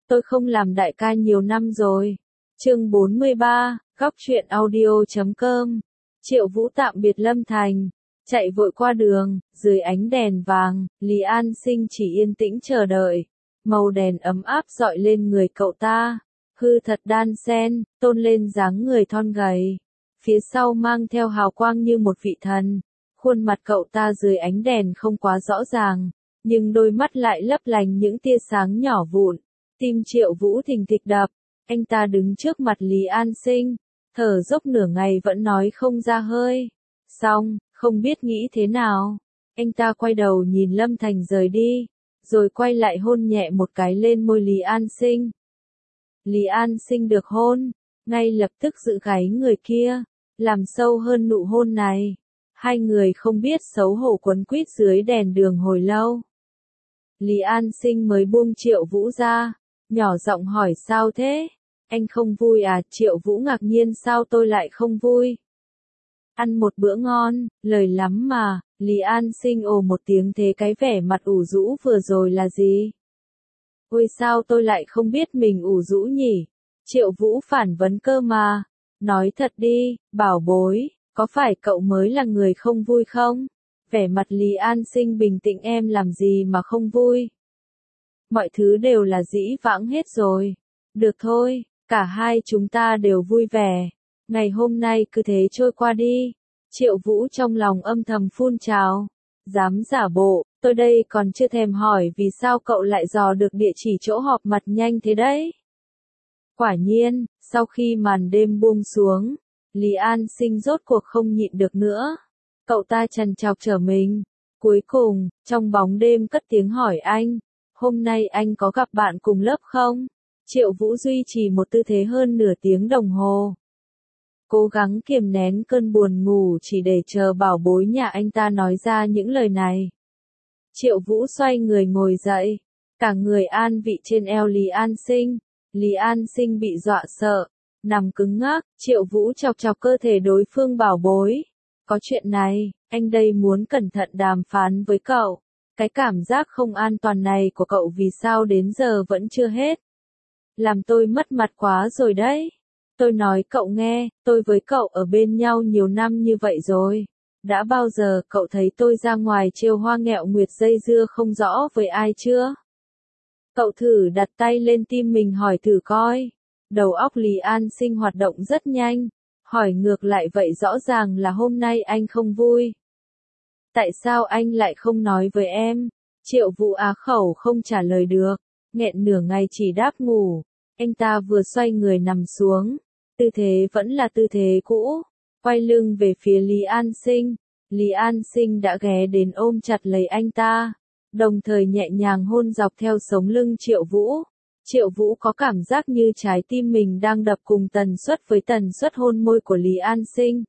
tôi không làm đại ca nhiều năm rồi. Chương 43, góc truyện audio.com. Triệu Vũ tạm biệt Lâm Thành, chạy vội qua đường, dưới ánh đèn vàng, Lý An Sinh chỉ yên tĩnh chờ đợi. Màu đèn ấm áp dọi lên người cậu ta, hư thật đan xen, tôn lên dáng người thon gầy. Phía sau mang theo hào quang như một vị thần. Khuôn mặt cậu ta dưới ánh đèn không quá rõ ràng, nhưng đôi mắt lại lấp lánh những tia sáng nhỏ vụn. Tim Triệu Vũ thình thịch đập, anh ta đứng trước mặt Lý An Sinh, thở dốc nửa ngày vẫn nói không ra hơi. Xong, không biết nghĩ thế nào, anh ta quay đầu nhìn Lâm Thành rời đi, rồi quay lại hôn nhẹ một cái lên môi Lý An Sinh. Lý An Sinh được hôn, ngay lập tức giữ gáy người kia, làm sâu hơn nụ hôn này. Hai người không biết xấu hổ quấn quýt dưới đèn đường hồi lâu. Lý An Sinh mới buông Triệu Vũ ra, nhỏ giọng hỏi sao thế? Anh không vui à? Triệu Vũ ngạc nhiên sao tôi lại không vui? Ăn một bữa ngon, lời lắm mà. Lý An Sinh ồ một tiếng thế cái vẻ mặt ủ rũ vừa rồi là gì? Ôi sao tôi lại không biết mình ủ rũ nhỉ? Triệu Vũ phản vấn cơ mà. Nói thật đi, bảo bối, có phải cậu mới là người không vui không? Vẻ mặt Lý An Sinh bình tĩnh em làm gì mà không vui? Mọi thứ đều là dĩ vãng hết rồi. Được thôi, cả hai chúng ta đều vui vẻ. Ngày hôm nay cứ thế trôi qua đi. Triệu Vũ trong lòng âm thầm phun trào. Dám giả bộ, tôi đây còn chưa thèm hỏi vì sao cậu lại dò được địa chỉ chỗ họp mặt nhanh thế đấy. Quả nhiên, sau khi màn đêm buông xuống, Lý An Sinh rốt cuộc không nhịn được nữa. Cậu ta trằn trọc trở mình. Cuối cùng, trong bóng đêm cất tiếng hỏi anh, hôm nay anh có gặp bạn cùng lớp không? Triệu Vũ duy trì một tư thế hơn nửa tiếng đồng hồ. Cố gắng kiềm nén cơn buồn ngủ chỉ để chờ bảo bối nhà anh ta nói ra những lời này. Triệu Vũ xoay người ngồi dậy, cả người an vị trên eo Lý An Sinh. Lý An Sinh bị dọa sợ, nằm cứng ngắc. Triệu Vũ chọc chọc cơ thể đối phương bảo bối. Có chuyện này, anh đây muốn cẩn thận đàm phán với cậu. Cái cảm giác không an toàn này của cậu vì sao đến giờ vẫn chưa hết? Làm tôi mất mặt quá rồi đấy. Tôi nói cậu nghe, tôi với cậu ở bên nhau nhiều năm như vậy rồi. Đã bao giờ cậu thấy tôi ra ngoài trêu hoa nghẹo nguyệt dây dưa không rõ với ai chưa? Cậu thử đặt tay lên tim mình hỏi thử coi. Đầu óc Lý An Sinh hoạt động rất nhanh. Hỏi ngược lại vậy rõ ràng là hôm nay anh không vui. Tại sao anh lại không nói với em? Triệu Vũ á khẩu không trả lời được. Nghẹn nửa ngày chỉ đáp ngủ. Anh ta vừa xoay người nằm xuống. Tư thế vẫn là tư thế cũ. Quay lưng về phía Lý An Sinh. Lý An Sinh đã ghé đến ôm chặt lấy anh ta. Đồng thời nhẹ nhàng hôn dọc theo sống lưng Triệu Vũ. Triệu Vũ có cảm giác như trái tim mình đang đập cùng tần suất với tần suất hôn môi của Lý An Sinh.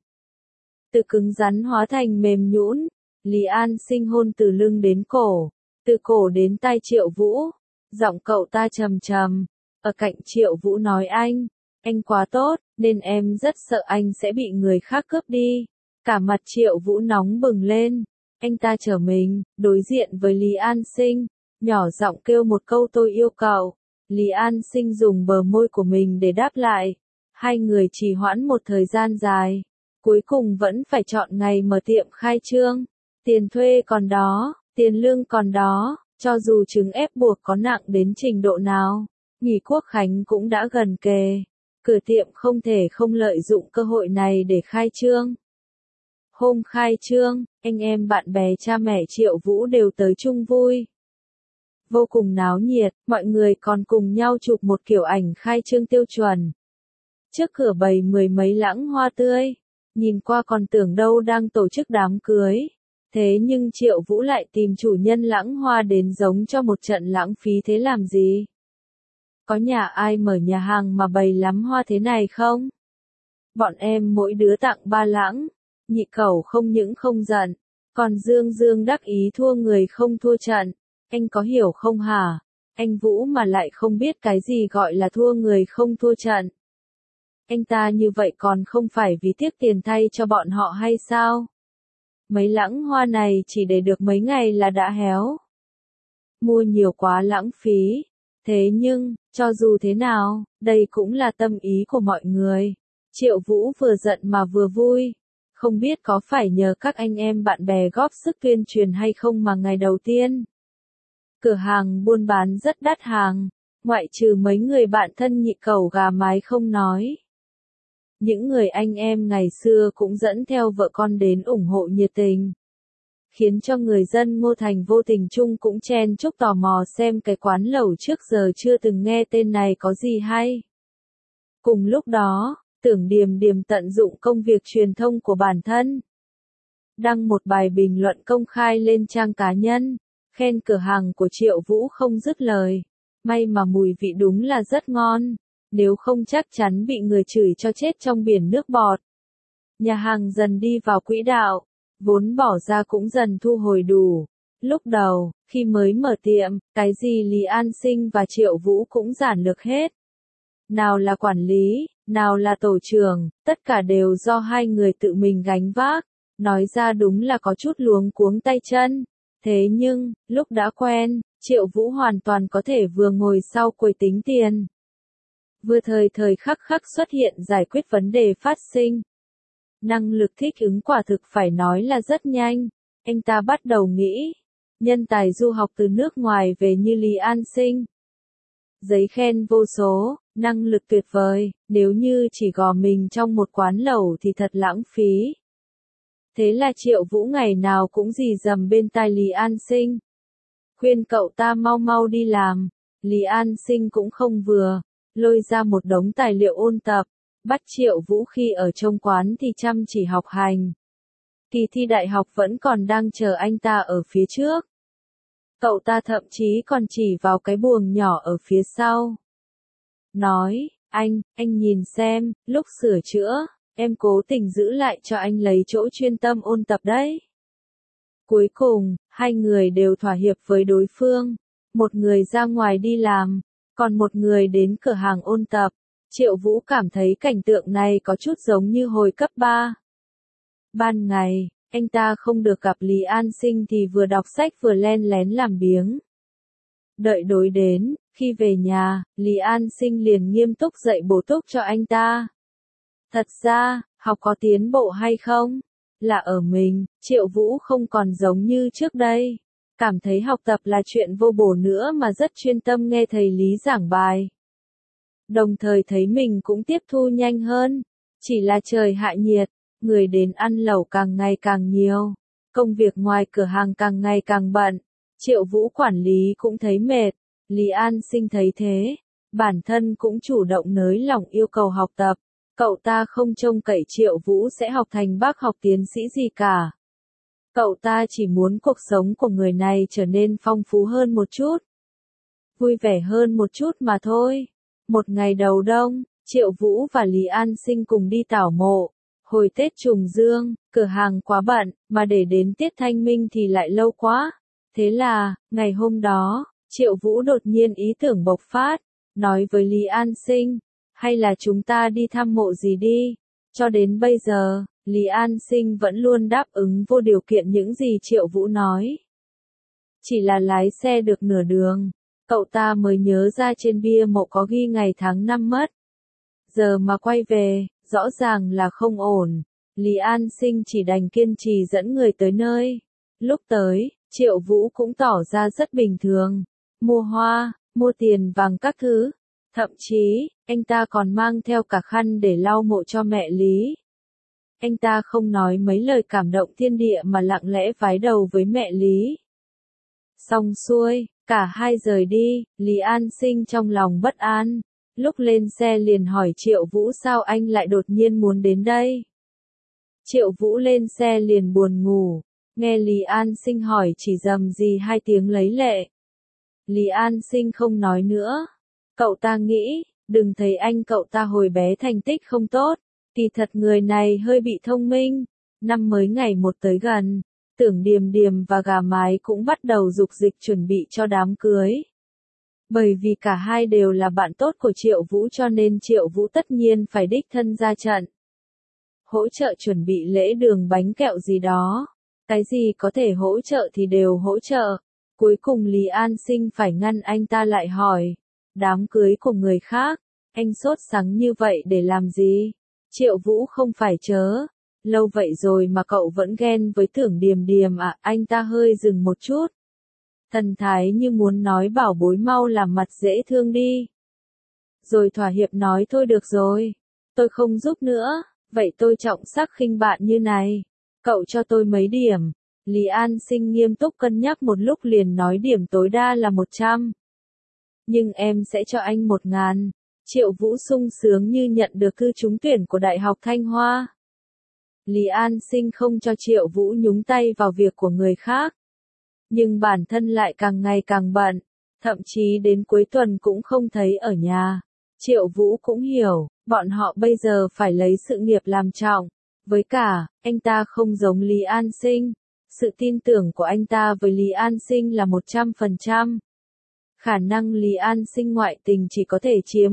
Từ cứng rắn hóa thành mềm nhũn. Lý An Sinh hôn từ lưng đến cổ. Từ cổ đến tai Triệu Vũ. Giọng cậu ta trầm trầm. Ở cạnh Triệu Vũ nói anh quá tốt, nên em rất sợ anh sẽ bị người khác cướp đi. Cả mặt Triệu Vũ nóng bừng lên. Anh ta trở mình, đối diện với Lý An Sinh, nhỏ giọng kêu một câu tôi yêu cậu. Lý An Sinh dùng bờ môi của mình để đáp lại. Hai người trì hoãn một thời gian dài. Cuối cùng vẫn phải chọn ngày mở tiệm khai trương. Tiền thuê còn đó, tiền lương còn đó, cho dù chứng ép buộc có nặng đến trình độ nào. Nghỉ Quốc Khánh cũng đã gần kề. Cửa tiệm không thể không lợi dụng cơ hội này để khai trương. Hôm khai trương, anh em bạn bè cha mẹ Triệu Vũ đều tới chung vui. Vô cùng náo nhiệt, mọi người còn cùng nhau chụp một kiểu ảnh khai trương tiêu chuẩn. Trước cửa bày mười mấy lẵng hoa tươi, nhìn qua còn tưởng đâu đang tổ chức đám cưới. Thế nhưng Triệu Vũ lại tìm chủ nhân lẵng hoa đến giống cho một trận lãng phí thế làm gì? Có nhà ai mở nhà hàng mà bày lắm hoa thế này không? Bọn em mỗi đứa tặng 3 lẵng. Nhị cẩu không những không giận, còn Dương Dương đắc ý thua người không thua trận. Anh có hiểu không hả? Anh Vũ mà lại không biết cái gì gọi là thua người không thua trận. Anh ta như vậy còn không phải vì tiếc tiền thay cho bọn họ hay sao? Mấy lẵng hoa này chỉ để được mấy ngày là đã héo. Mua nhiều quá lãng phí. Thế nhưng, cho dù thế nào, đây cũng là tâm ý của mọi người. Triệu Vũ vừa giận mà vừa vui. Không biết có phải nhờ các anh em bạn bè góp sức tuyên truyền hay không mà ngày đầu tiên, cửa hàng buôn bán rất đắt hàng, ngoại trừ mấy người bạn thân nhị cẩu gà mái không nói. Những người anh em ngày xưa cũng dẫn theo vợ con đến ủng hộ nhiệt tình, khiến cho người dân Ngô Thành vô tình chung cũng chen chúc tò mò xem cái quán lẩu trước giờ chưa từng nghe tên này có gì hay. Cùng lúc đó, Tưởng Điềm Điềm tận dụng công việc truyền thông của bản thân, đăng một bài bình luận công khai lên trang cá nhân, khen cửa hàng của Triệu Vũ không dứt lời. May mà mùi vị đúng là rất ngon, nếu không chắc chắn bị người chửi cho chết trong biển nước bọt. Nhà hàng dần đi vào quỹ đạo, vốn bỏ ra cũng dần thu hồi đủ. Lúc đầu, khi mới mở tiệm, cái gì Lý An Sinh và Triệu Vũ cũng giản lược hết. Nào là quản lý, nào là tổ trưởng, tất cả đều do hai người tự mình gánh vác. Nói ra đúng là có chút luống cuống tay chân. Thế nhưng, lúc đã quen, Triệu Vũ hoàn toàn có thể vừa ngồi sau quầy tính tiền, vừa thời thời khắc khắc xuất hiện giải quyết vấn đề phát sinh. Năng lực thích ứng quả thực phải nói là rất nhanh. Anh ta bắt đầu nghĩ, nhân tài du học từ nước ngoài về như Lý An Sinh, giấy khen vô số, năng lực tuyệt vời, nếu như chỉ gò mình trong một quán lẩu thì thật lãng phí. Thế là Triệu Vũ ngày nào cũng rì rầm bên tai Lý An Sinh, khuyên cậu ta mau mau đi làm. Lý An Sinh cũng không vừa, lôi ra một đống tài liệu ôn tập, bắt Triệu Vũ khi ở trong quán thì chăm chỉ học hành. Kỳ thi đại học vẫn còn đang chờ anh ta ở phía trước. Cậu ta thậm chí còn chỉ vào cái buồng nhỏ ở phía sau, nói, anh nhìn xem, lúc sửa chữa, em cố tình giữ lại cho anh lấy chỗ chuyên tâm ôn tập đấy. Cuối cùng, hai người đều thỏa hiệp với đối phương. Một người ra ngoài đi làm, còn một người đến cửa hàng ôn tập. Triệu Vũ cảm thấy cảnh tượng này có chút giống như hồi cấp 3. Ban ngày, anh ta không được gặp Lý An Sinh thì vừa đọc sách vừa len lén làm biếng. Đợi đối đến, khi về nhà, Lý An Sinh liền nghiêm túc dạy bổ túc cho anh ta. Thật ra, học có tiến bộ hay không? Là ở mình, Triệu Vũ không còn giống như trước đây. Cảm thấy học tập là chuyện vô bổ nữa mà rất chuyên tâm nghe thầy Lý giảng bài. Đồng thời thấy mình cũng tiếp thu nhanh hơn. Chỉ là trời hạ nhiệt, người đến ăn lẩu càng ngày càng nhiều. Công việc ngoài cửa hàng càng ngày càng bận. Triệu Vũ quản lý cũng thấy mệt. Lý An Sinh thấy thế, bản thân cũng chủ động nới lỏng yêu cầu học tập. Cậu ta không trông cậy Triệu Vũ sẽ học thành bác học tiến sĩ gì cả. Cậu ta chỉ muốn cuộc sống của người này trở nên phong phú hơn một chút, vui vẻ hơn một chút mà thôi. Một ngày đầu đông, Triệu Vũ và Lý An Sinh cùng đi tảo mộ. Hồi Tết trùng dương, cửa hàng quá bận, mà để đến tiết Thanh Minh thì lại lâu quá. Thế là, ngày hôm đó, Triệu Vũ đột nhiên ý tưởng bộc phát, nói với Lý An Sinh, hay là chúng ta đi thăm mộ gì đi. Cho đến bây giờ, Lý An Sinh vẫn luôn đáp ứng vô điều kiện những gì Triệu Vũ nói. Chỉ là lái xe được nửa đường, cậu ta mới nhớ ra trên bia mộ có ghi ngày tháng năm mất. Giờ mà quay về, rõ ràng là không ổn. Lý An Sinh chỉ đành kiên trì dẫn người tới nơi. Lúc tới, Triệu Vũ cũng tỏ ra rất bình thường. Mua hoa, mua tiền vàng các thứ. Thậm chí, anh ta còn mang theo cả khăn để lau mộ cho mẹ Lý. Anh ta không nói mấy lời cảm động thiên địa mà lặng lẽ vái đầu với mẹ Lý. Xong xuôi, cả hai rời đi, Lý An Sinh trong lòng bất an. Lúc lên xe liền hỏi Triệu Vũ sao anh lại đột nhiên muốn đến đây. Triệu Vũ lên xe liền buồn ngủ, nghe Lý An Sinh hỏi chỉ rầm gì 2 tiếng lấy lệ. Lý An Sinh không nói nữa. Cậu ta nghĩ, đừng thấy anh cậu ta hồi bé thành tích không tốt, kỳ thật người này hơi bị thông minh. Năm mới ngày một tới gần, Tưởng Điềm Điềm và gà mái cũng bắt đầu dục dịch chuẩn bị cho đám cưới. Bởi vì cả hai đều là bạn tốt của Triệu Vũ cho nên Triệu Vũ tất nhiên phải đích thân ra trận. Hỗ trợ chuẩn bị lễ đường bánh kẹo gì đó. Cái gì có thể hỗ trợ thì đều hỗ trợ. Cuối cùng Lý An Sinh phải ngăn anh ta lại hỏi, đám cưới của người khác, anh sốt sắng như vậy để làm gì? Triệu Vũ không phải chớ. Lâu vậy rồi mà cậu vẫn ghen với Tưởng Điềm Điềm à? Anh ta hơi dừng một chút. Thần thái như muốn nói bảo bối mau làm mặt dễ thương đi. Rồi thỏa hiệp nói thôi được rồi. Tôi không giúp nữa. Vậy tôi trọng sắc khinh bạn như này. Cậu cho tôi mấy điểm. Lý An Sinh nghiêm túc cân nhắc một lúc liền nói điểm tối đa là 100. Nhưng em sẽ cho anh 1.000. Triệu Vũ sung sướng như nhận được thư trúng tuyển của Đại học Thanh Hoa. Lý An Sinh không cho Triệu Vũ nhúng tay vào việc của người khác. Nhưng bản thân lại càng ngày càng bận, thậm chí đến cuối tuần cũng không thấy ở nhà. Triệu Vũ cũng hiểu, bọn họ bây giờ phải lấy sự nghiệp làm trọng. Với cả, anh ta không giống Lý An Sinh. Sự tin tưởng của anh ta với Lý An Sinh là 100%. Khả năng Lý An Sinh ngoại tình chỉ có thể chiếm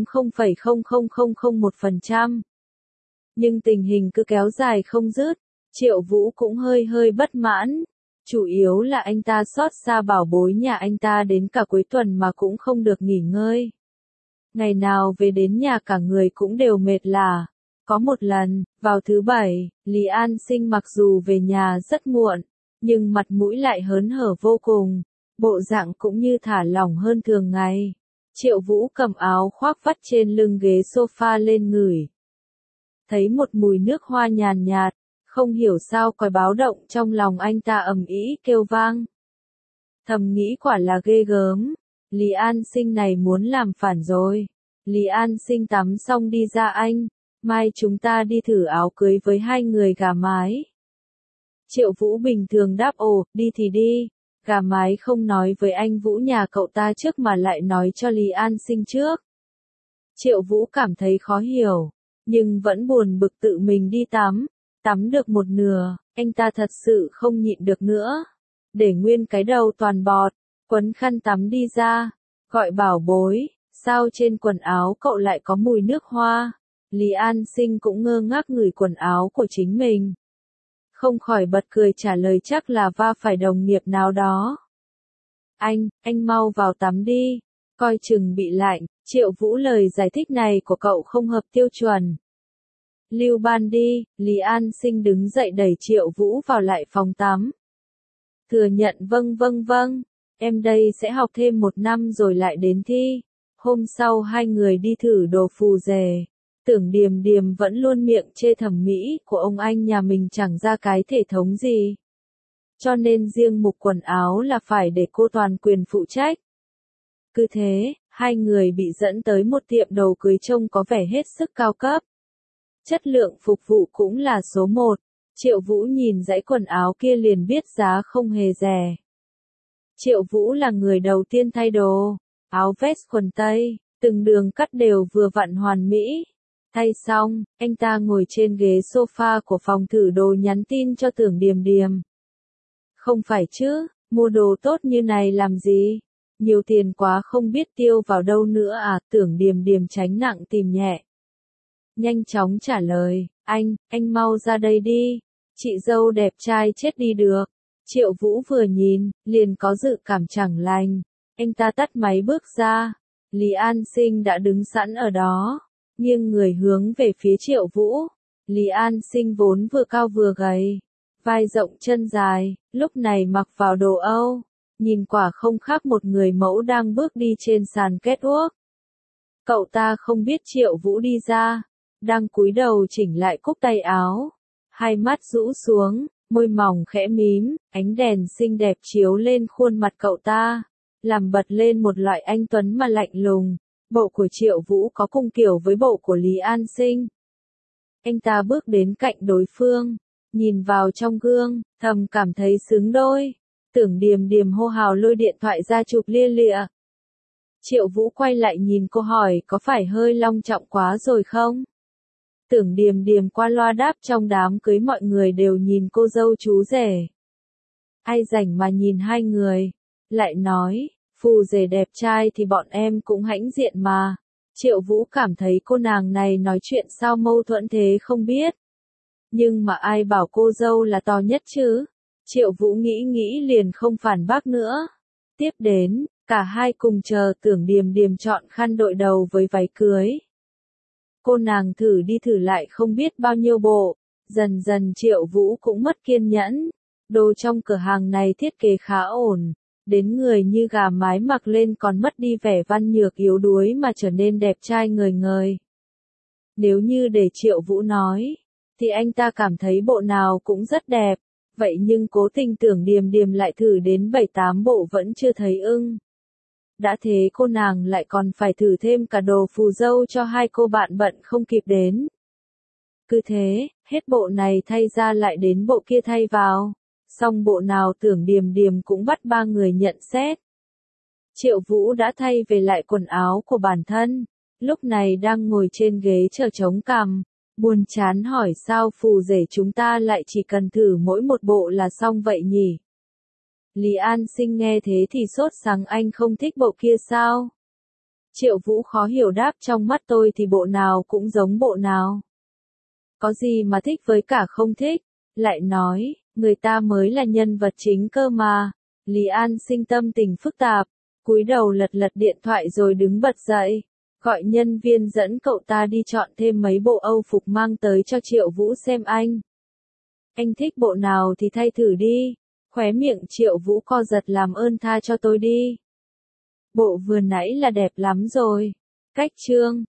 0,00001%. Nhưng tình hình cứ kéo dài không dứt, Triệu Vũ cũng hơi bất mãn. Chủ yếu là anh ta xót xa bảo bối nhà anh ta đến cả cuối tuần mà cũng không được nghỉ ngơi. Ngày nào về đến nhà cả người cũng đều mệt lả. Có một lần, vào thứ Bảy, Lý An Sinh mặc dù về nhà rất muộn, nhưng mặt mũi lại hớn hở vô cùng, bộ dạng cũng như thả lỏng hơn thường ngày. Triệu Vũ cầm áo khoác vắt trên lưng ghế sofa lên ngửi. Thấy một mùi nước hoa nhàn nhạt, không hiểu sao còi báo động trong lòng anh ta ầm ĩ kêu vang. Thầm nghĩ quả là ghê gớm, Lý An Sinh này muốn làm phản rồi. Lý An Sinh tắm xong đi ra anh, mai chúng ta đi thử áo cưới với hai người gà mái. Triệu Vũ bình thường đáp ồ, đi thì đi, gà mái không nói với anh Vũ nhà cậu ta trước mà lại nói cho Lý An Sinh trước. Triệu Vũ cảm thấy khó hiểu, nhưng vẫn buồn bực tự mình đi tắm. Tắm được một nửa, anh ta thật sự không nhịn được nữa. Để nguyên cái đầu toàn bọt, quấn khăn tắm đi ra, gọi bảo bối, sao trên quần áo cậu lại có mùi nước hoa? Lý An Sinh cũng ngơ ngác ngửi quần áo của chính mình. Không khỏi bật cười trả lời chắc là va phải đồng nghiệp nào đó. Anh mau vào tắm đi, coi chừng bị lạnh. Triệu Vũ lời giải thích này của cậu không hợp tiêu chuẩn. Lưu ban đi, Lý An Sinh đứng dậy đẩy Triệu Vũ vào lại phòng tắm. Thừa nhận vâng, em đây sẽ học thêm 1 năm rồi lại đến thi. Hôm sau hai người đi thử đồ phù rể. Tưởng Điềm Điềm vẫn luôn miệng chê thẩm mỹ của ông anh nhà mình chẳng ra cái thể thống gì. Cho nên riêng mục quần áo là phải để cô toàn quyền phụ trách. Cứ thế, hai người bị dẫn tới một tiệm đồ cưới trông có vẻ hết sức cao cấp. Chất lượng phục vụ cũng là số 1. Triệu Vũ nhìn dãy quần áo kia liền biết giá không hề rẻ. Triệu Vũ là người đầu tiên thay đồ. Áo vest quần tây, từng đường cắt đều vừa vặn hoàn mỹ. Thay xong, anh ta ngồi trên ghế sofa của phòng thử đồ nhắn tin cho Tưởng Điềm Điềm. Không phải chứ, mua đồ tốt như này làm gì? Nhiều tiền quá không biết tiêu vào đâu nữa à? Tưởng Điềm Điềm tránh nặng tìm nhẹ. Nhanh chóng trả lời, anh mau ra đây đi. Chị dâu đẹp trai chết đi được. Triệu Vũ vừa nhìn, liền có dự cảm chẳng lành. Anh ta tắt máy bước ra. Lý An Sinh đã đứng sẵn ở đó, nghiêng người hướng về phía Triệu Vũ. Lý An Sinh vốn vừa cao vừa gầy, vai rộng chân dài, lúc này mặc vào đồ Âu, nhìn quả không khác một người mẫu đang bước đi trên sàn catwalk. Cậu ta không biết Triệu Vũ đi ra, đang cúi đầu chỉnh lại cúc tay áo, hai mắt rũ xuống, môi mỏng khẽ mím, ánh đèn xinh đẹp chiếu lên khuôn mặt cậu ta, làm bật lên một loại anh tuấn mà lạnh lùng. Bộ của Triệu Vũ có cùng kiểu với bộ của Lý An Sinh. Anh ta bước đến cạnh đối phương, nhìn vào trong gương, thầm cảm thấy xứng đôi. Tưởng Điềm Điềm hô hào lôi điện thoại ra chụp lia lịa. Triệu Vũ quay lại nhìn cô hỏi có phải hơi long trọng quá rồi không? Tưởng Điềm Điềm qua loa đáp trong đám cưới mọi người đều nhìn cô dâu chú rể. Ai rảnh mà nhìn hai người, lại nói, phù rể đẹp trai thì bọn em cũng hãnh diện mà. Triệu Vũ cảm thấy cô nàng này nói chuyện sao mâu thuẫn thế không biết. Nhưng mà ai bảo cô dâu là to nhất chứ? Triệu Vũ nghĩ liền không phản bác nữa. Tiếp đến, Cả hai cùng chờ Tưởng Điềm Điềm chọn khăn đội đầu với váy cưới. Cô nàng thử đi thử lại không biết bao nhiêu bộ, dần dần Triệu Vũ cũng mất kiên nhẫn. Đồ trong cửa hàng này thiết kế khá ổn, đến người như gà mái mặc lên còn mất đi vẻ văn nhược yếu đuối mà trở nên đẹp trai ngời ngời. Nếu như để Triệu Vũ nói, thì anh ta cảm thấy bộ nào cũng rất đẹp, vậy nhưng cố tình Tưởng Điềm Điềm lại thử đến 7-8 bộ vẫn chưa thấy ưng. Đã thế cô nàng lại còn phải thử thêm cả đồ phù dâu cho hai cô bạn bận không kịp đến. Cứ thế, hết bộ này thay ra lại đến bộ kia thay vào, xong bộ nào Tưởng Điềm Điềm cũng bắt ba người nhận xét. Triệu Vũ đã thay về lại quần áo của bản thân, lúc này đang ngồi trên ghế chờ chống cằm, buồn chán hỏi sao phù rể chúng ta lại chỉ cần thử mỗi một bộ là xong vậy nhỉ? Lý An Sinh nghe thế thì sốt sắng, anh không thích bộ kia sao? Triệu Vũ khó hiểu đáp, trong mắt tôi thì bộ nào cũng giống bộ nào. Có gì mà thích với cả không thích? Lại nói, người ta mới là nhân vật chính cơ mà. Lý An Sinh tâm tình phức tạp, cúi đầu lật lật điện thoại rồi đứng bật dậy, gọi nhân viên dẫn cậu ta đi chọn thêm mấy bộ Âu phục mang tới cho Triệu Vũ xem anh. Anh thích bộ nào thì thay thử đi. Khóe miệng Triệu Vũ co giật, làm ơn tha cho tôi đi. Bộ vừa nãy là đẹp lắm rồi. Cách chương